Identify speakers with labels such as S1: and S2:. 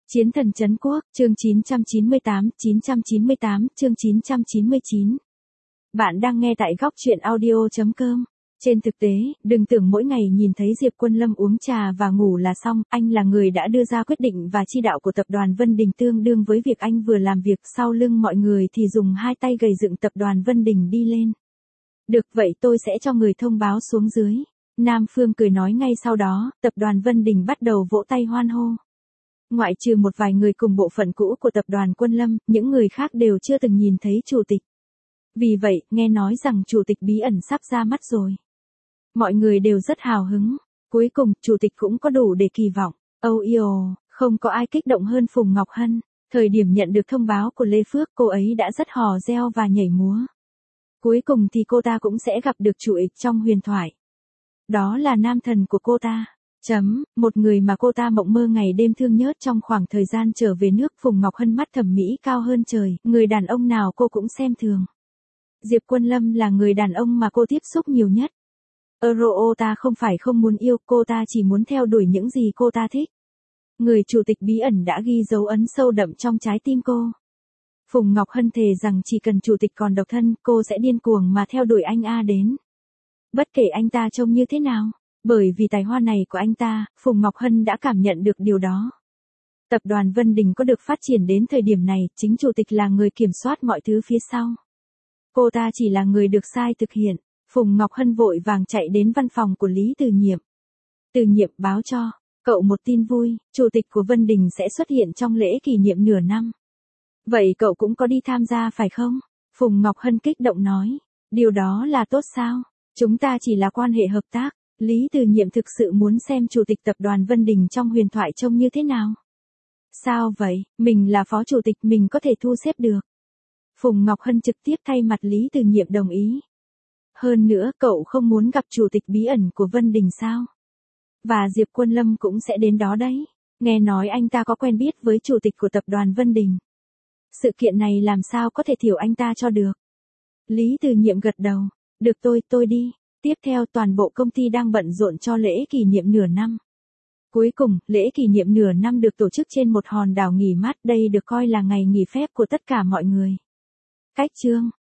S1: Chiến thần trấn quốc, chương 998, chương 999. Bạn đang nghe tại góc truyện audio.com. Trên thực tế, đừng tưởng mỗi ngày nhìn thấy Diệp Quân Lâm uống trà và ngủ là xong, anh là người đã đưa ra quyết định và chi đạo của tập đoàn Vân Đình tương đương với việc anh vừa làm việc sau lưng mọi người thì dùng hai tay gầy dựng tập đoàn Vân Đình đi lên. Được vậy tôi sẽ cho người thông báo xuống dưới. Nam Phương cười nói ngay sau đó, tập đoàn Vân Đình bắt đầu vỗ tay hoan hô. Ngoại trừ một vài người cùng bộ phận cũ của tập đoàn Quân Lâm, những người khác đều chưa từng nhìn thấy chủ tịch. Vì vậy, nghe nói rằng chủ tịch bí ẩn sắp ra mắt rồi. Mọi người đều rất hào hứng. Cuối cùng, chủ tịch cũng có đủ để kỳ vọng. Không có ai kích động hơn Phùng Ngọc Hân. Thời điểm nhận được thông báo của Lê Phước, cô ấy đã rất hò reo và nhảy múa. Cuối cùng thì cô ta cũng sẽ gặp được chủ tịch trong huyền thoại. Đó là nam thần của cô ta. Một người mà cô ta mộng mơ ngày đêm thương nhớ trong khoảng thời gian trở về nước. Phùng Ngọc Hân mắt thẩm mỹ cao hơn trời, người đàn ông nào cô cũng xem thường. Diệp Quân Lâm là người đàn ông mà cô tiếp xúc nhiều nhất. Ta không phải không muốn yêu, cô ta chỉ muốn theo đuổi những gì cô ta thích. Người chủ tịch bí ẩn đã ghi dấu ấn sâu đậm trong trái tim cô. Phùng Ngọc Hân thề rằng chỉ cần chủ tịch còn độc thân, cô sẽ điên cuồng mà theo đuổi anh đến. Bất kể anh ta trông như thế nào. Bởi vì tài hoa này của anh ta, Phùng Ngọc Hân đã cảm nhận được điều đó. Tập đoàn Vân Đình có được phát triển đến thời điểm này, chính chủ tịch là người kiểm soát mọi thứ phía sau. Cô ta chỉ là người được sai thực hiện. Phùng Ngọc Hân vội vàng chạy đến văn phòng của Lý Từ Nhiệm. Từ Nhiệm báo cho cậu một tin vui, chủ tịch của Vân Đình sẽ xuất hiện trong lễ kỷ niệm nửa năm. Vậy cậu cũng có đi tham gia phải không? Phùng Ngọc Hân kích động nói. Điều đó là tốt sao? Chúng ta chỉ là quan hệ hợp tác. Lý Từ Nhiệm thực sự muốn xem chủ tịch tập đoàn Vân Đình trong huyền thoại trông như thế nào. Sao vậy, mình là phó chủ tịch mình có thể thu xếp được. Phùng Ngọc Hân trực tiếp thay mặt Lý Từ Nhiệm đồng ý. Hơn nữa cậu không muốn gặp chủ tịch bí ẩn của Vân Đình sao? Và Diệp Quân Lâm cũng sẽ đến đó đấy. Nghe nói anh ta có quen biết với chủ tịch của tập đoàn Vân Đình. Sự kiện này làm sao có thể thiểu anh ta cho được. Lý Từ Nhiệm gật đầu. Được tôi đi. Tiếp theo toàn bộ công ty đang bận rộn cho lễ kỷ niệm nửa năm. Cuối cùng, lễ kỷ niệm nửa năm được tổ chức trên một hòn đảo nghỉ mát, đây được coi là ngày nghỉ phép của tất cả mọi người. Cách chương